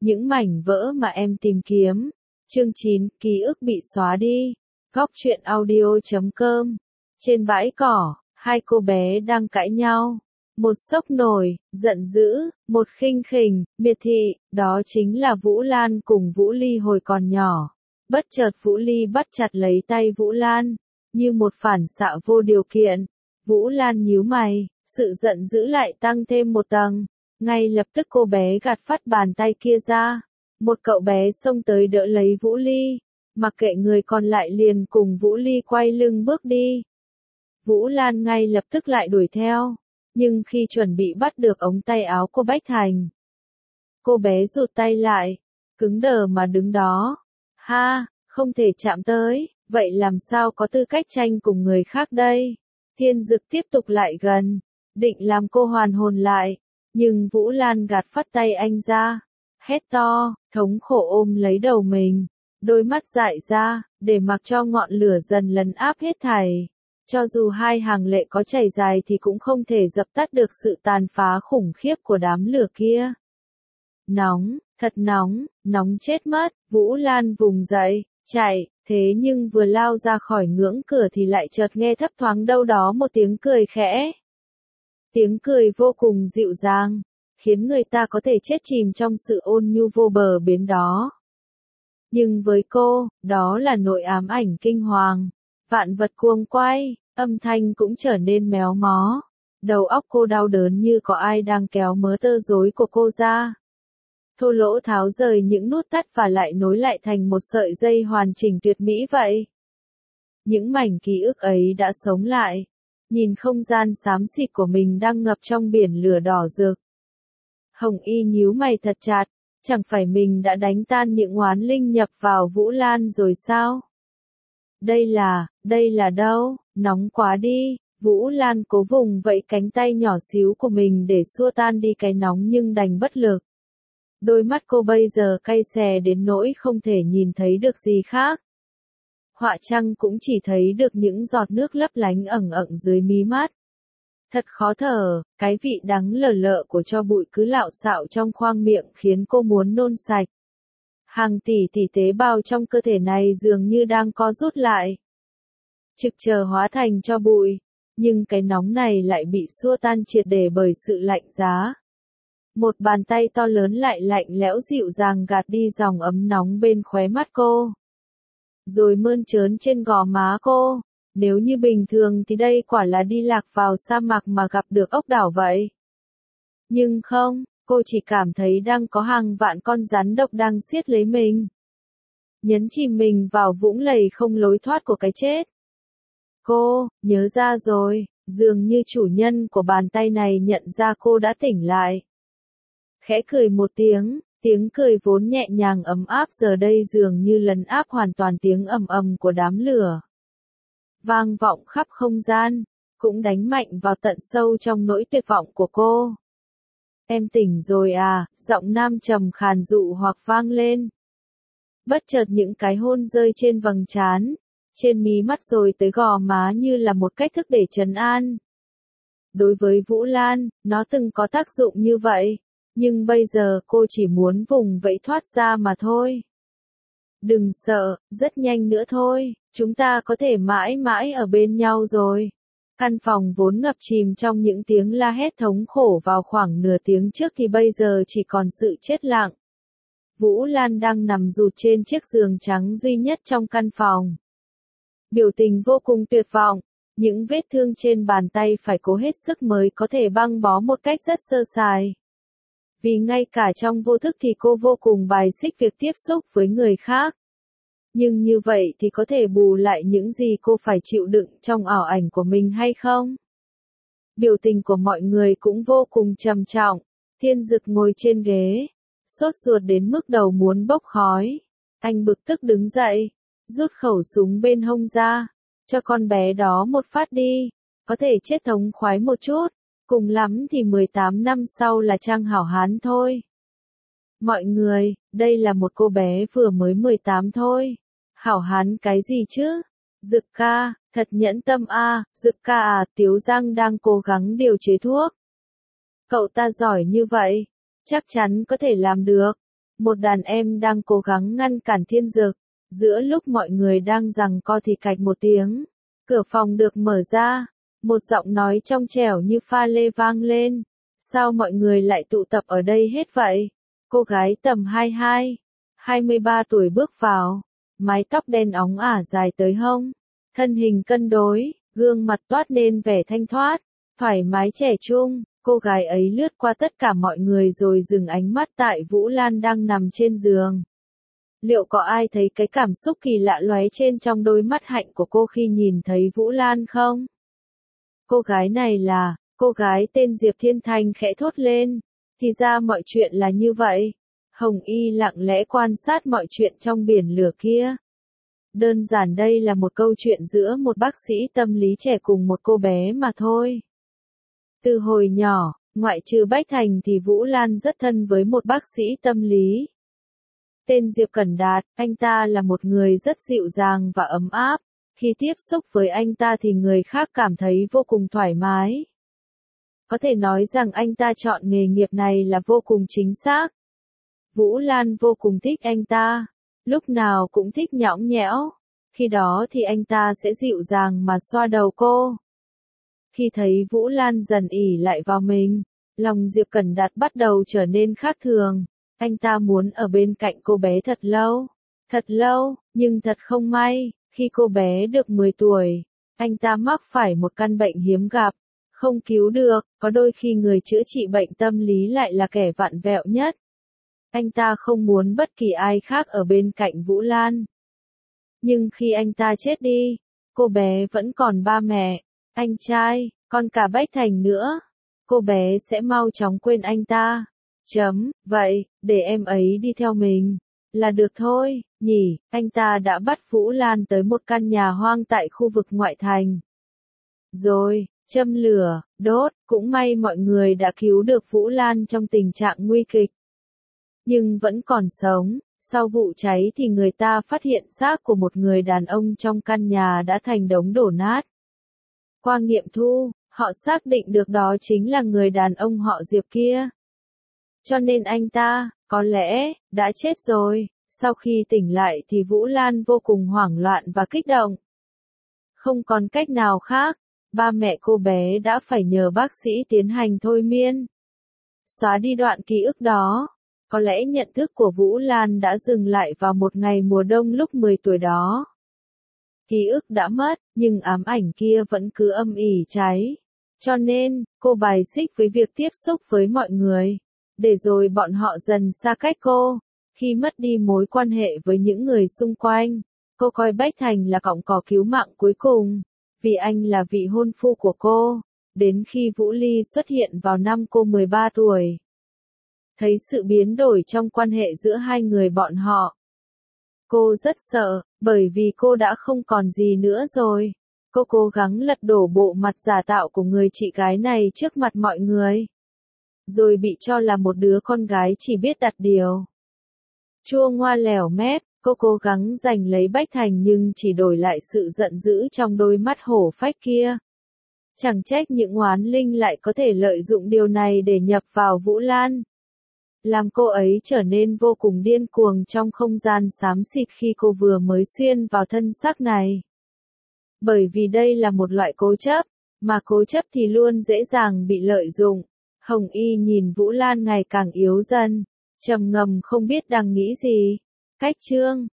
Những mảnh vỡ mà em tìm kiếm. Chương 9, ký ức bị xóa đi. Góc truyện audio.com. Trên bãi cỏ, hai cô bé đang cãi nhau. Một sốc nổi, giận dữ, một khinh khỉnh, miệt thị, đó chính là Vũ Lan cùng Vũ Ly hồi còn nhỏ. Bất chợt Vũ Ly bắt chặt lấy tay Vũ Lan, như một phản xạ vô điều kiện. Vũ Lan nhíu mày, sự giận dữ lại tăng thêm một tầng. Ngay lập tức cô bé gạt phắt bàn tay kia ra. Một cậu bé xông tới đỡ lấy Vũ Ly, mặc kệ người còn lại liền cùng Vũ Ly quay lưng bước đi. Vũ Lan ngay lập tức lại đuổi theo, nhưng khi chuẩn bị bắt được ống tay áo cô Bách Thành, cô bé rụt tay lại, cứng đờ mà đứng đó. Ha, không thể chạm tới, vậy làm sao có tư cách tranh cùng người khác đây? Thiên Dực tiếp tục lại gần, định làm cô hoàn hồn lại, nhưng Vũ Lan gạt phắt tay anh ra, hét to, thống khổ ôm lấy đầu mình, đôi mắt dại ra, để mặc cho ngọn lửa dần lấn áp hết thảy. Cho dù hai hàng lệ có chảy dài thì cũng không thể dập tắt được sự tàn phá khủng khiếp của đám lửa kia. Nóng, thật nóng, nóng chết mất, Vũ Lan vùng dậy, chạy, thế nhưng vừa lao ra khỏi ngưỡng cửa thì lại chợt nghe thấp thoáng đâu đó một tiếng cười khẽ. Tiếng cười vô cùng dịu dàng, khiến người ta có thể chết chìm trong sự ôn nhu vô bờ bến đó. Nhưng với cô, đó là nỗi ám ảnh kinh hoàng. Vạn vật cuồng quay, âm thanh cũng trở nên méo mó. Đầu óc cô đau đớn như có ai đang kéo mớ tơ rối của cô ra. Thô lỗ tháo rời những nút thắt và lại nối lại thành một sợi dây hoàn chỉnh tuyệt mỹ vậy. Những mảnh ký ức ấy đã sống lại. Nhìn không gian xám xịt của mình đang ngập trong biển lửa đỏ rực. Hồng Y nhíu mày thật chặt, chẳng phải mình đã đánh tan những oán linh nhập vào Vũ Lan rồi sao? Đây là đâu? Nóng quá đi. Vũ Lan cố vùng vẫy cánh tay nhỏ xíu của mình để xua tan đi cái nóng nhưng đành bất lực. Đôi mắt cô bây giờ cay xè đến nỗi không thể nhìn thấy được gì khác. Họa Trăng cũng chỉ thấy được những giọt nước lấp lánh ẩn ẩn dưới mí mắt. Thật khó thở, cái vị đắng lờ lợ của tro bụi cứ lạo xạo trong khoang miệng khiến cô muốn nôn sạch. Hàng tỷ tỷ tế bào trong cơ thể này dường như đang co rút lại. Trực chờ hóa thành tro bụi, nhưng cái nóng này lại bị xua tan triệt để bởi sự lạnh giá. Một bàn tay to lớn lại lạnh lẽo dịu dàng gạt đi dòng ấm nóng bên khóe mắt cô. Rồi mơn trớn trên gò má cô. Nếu như bình thường thì đây quả là đi lạc vào sa mạc mà gặp được ốc đảo vậy. Nhưng không, cô chỉ cảm thấy đang có hàng vạn con rắn độc đang siết lấy mình. Nhấn chìm mình vào vũng lầy không lối thoát của cái chết. Cô, nhớ ra rồi, dường như chủ nhân của bàn tay này nhận ra cô đã tỉnh lại. Khẽ cười một tiếng, tiếng cười vốn nhẹ nhàng ấm áp giờ đây dường như lấn áp hoàn toàn tiếng ầm ầm của đám lửa. Vang vọng khắp không gian, cũng đánh mạnh vào tận sâu trong nỗi tuyệt vọng của cô. Em tỉnh rồi à, giọng nam trầm khàn dụ hoặc vang lên. Bất chợt những cái hôn rơi trên vầng trán, trên mí mắt rồi tới gò má như là một cách thức để trấn an. Đối với Vũ Lan, nó từng có tác dụng như vậy, nhưng bây giờ cô chỉ muốn vùng vẫy thoát ra mà thôi. Đừng sợ, rất nhanh nữa thôi, chúng ta có thể mãi mãi ở bên nhau rồi. Căn phòng vốn ngập chìm trong những tiếng la hét thống khổ vào khoảng nửa tiếng trước thì bây giờ chỉ còn sự chết lặng. Vũ Lan đang nằm rụt trên chiếc giường trắng duy nhất trong căn phòng. Biểu tình vô cùng tuyệt vọng, những vết thương trên bàn tay phải cố hết sức mới có thể băng bó một cách rất sơ sài. Vì ngay cả trong vô thức thì cô vô cùng bài xích việc tiếp xúc với người khác. Nhưng như vậy thì có thể bù lại những gì cô phải chịu đựng trong ảo ảnh của mình hay không? Biểu tình của mọi người cũng vô cùng trầm trọng. Thiên Dực ngồi trên ghế, sốt ruột đến mức đầu muốn bốc khói. Anh bực tức đứng dậy, rút khẩu súng bên hông ra, cho con bé đó một phát đi, có thể chết thống khoái một chút, cùng lắm thì 18 năm sau là Trang hảo hán thôi. Mọi người, đây là một cô bé vừa mới 18 thôi. Hảo hán cái gì chứ? Dực ca, thật nhẫn tâm a, Dực ca à, Tiếu Giang đang cố gắng điều chế thuốc. Cậu ta giỏi như vậy, chắc chắn có thể làm được. Một đàn em đang cố gắng ngăn cản Thiên Dực. Giữa lúc mọi người đang giằng co thì cạch một tiếng. Cửa phòng được mở ra. Một giọng nói trong trẻo như pha lê vang lên. Sao mọi người lại tụ tập ở đây hết vậy? Cô gái tầm 23 tuổi bước vào. Mái tóc đen óng ả dài tới hông. Thân hình cân đối, gương mặt toát nên vẻ thanh thoát, thoải mái trẻ trung. Cô gái ấy lướt qua tất cả mọi người rồi dừng ánh mắt tại Vũ Lan đang nằm trên giường. Liệu có ai thấy cái cảm xúc kỳ lạ lóe trên trong đôi mắt hạnh của cô khi nhìn thấy Vũ Lan không? Cô gái này là, cô gái tên Diệp Thiên Thành khẽ thốt lên. Thì ra mọi chuyện là như vậy. Hồng Y lặng lẽ quan sát mọi chuyện trong biển lửa kia. Đơn giản đây là một câu chuyện giữa một bác sĩ tâm lý trẻ cùng một cô bé mà thôi. Từ hồi nhỏ, ngoại trừ Bách Thành thì Vũ Lan rất thân với một bác sĩ tâm lý. Tên Diệp Cẩn Đạt, anh ta là một người rất dịu dàng và ấm áp. Khi tiếp xúc với anh ta thì người khác cảm thấy vô cùng thoải mái. Có thể nói rằng anh ta chọn nghề nghiệp này là vô cùng chính xác. Vũ Lan vô cùng thích anh ta. Lúc nào cũng thích nhõng nhẽo. Khi đó thì anh ta sẽ dịu dàng mà xoa đầu cô. Khi thấy Vũ Lan dần ỷ lại vào mình, lòng Diệp Cẩn Đạt bắt đầu trở nên khác thường. Anh ta muốn ở bên cạnh cô bé thật lâu, nhưng thật không may, khi cô bé được 10 tuổi, anh ta mắc phải một căn bệnh hiếm gặp, không cứu được, có đôi khi người chữa trị bệnh tâm lý lại là kẻ vặn vẹo nhất. Anh ta không muốn bất kỳ ai khác ở bên cạnh Vũ Lan. Nhưng khi anh ta chết đi, cô bé vẫn còn ba mẹ, anh trai, còn cả Bách Thành nữa. Cô bé sẽ mau chóng quên anh ta. Vậy, để em ấy đi theo mình, là được thôi, nhỉ. Anh ta đã bắt Vũ Lan tới một căn nhà hoang tại khu vực ngoại thành. Rồi, châm lửa, đốt, cũng may mọi người đã cứu được Vũ Lan trong tình trạng nguy kịch. Nhưng vẫn còn sống, sau vụ cháy thì người ta phát hiện xác của một người đàn ông trong căn nhà đã thành đống đổ nát. Qua nghiệm thu, họ xác định được đó chính là người đàn ông họ Diệp kia. Cho nên anh ta, có lẽ, đã chết rồi. Sau khi tỉnh lại thì Vũ Lan vô cùng hoảng loạn và kích động. Không còn cách nào khác, ba mẹ cô bé đã phải nhờ bác sĩ tiến hành thôi miên. Xóa đi đoạn ký ức đó. Có lẽ nhận thức của Vũ Lan đã dừng lại vào một ngày mùa đông lúc 10 tuổi đó. Ký ức đã mất, nhưng ám ảnh kia vẫn cứ âm ỉ cháy. Cho nên, cô bài xích với việc tiếp xúc với mọi người. Để rồi bọn họ dần xa cách cô. Khi mất đi mối quan hệ với những người xung quanh, cô coi Bách Thành là cọng cỏ cứu mạng cuối cùng. Vì anh là vị hôn phu của cô. Đến khi Vũ Ly xuất hiện vào năm cô 13 tuổi. Thấy sự biến đổi trong quan hệ giữa hai người bọn họ. Cô rất sợ, bởi vì cô đã không còn gì nữa rồi. Cô cố gắng lật đổ bộ mặt giả tạo của người chị gái này trước mặt mọi người. Rồi bị cho là một đứa con gái chỉ biết đặt điều. Chua ngoa lẻo mép, cô cố gắng giành lấy Bách Thành nhưng chỉ đổi lại sự giận dữ trong đôi mắt hổ phách kia. Chẳng trách những oán linh lại có thể lợi dụng điều này để nhập vào Vũ Lan. Làm cô ấy trở nên vô cùng điên cuồng trong không gian xám xịt khi cô vừa mới xuyên vào thân xác này. Bởi vì đây là một loại cố chấp, mà cố chấp thì luôn dễ dàng bị lợi dụng. Hồng Y nhìn Vũ Lan ngày càng yếu dần, trầm ngâm không biết đang nghĩ gì. Cách chương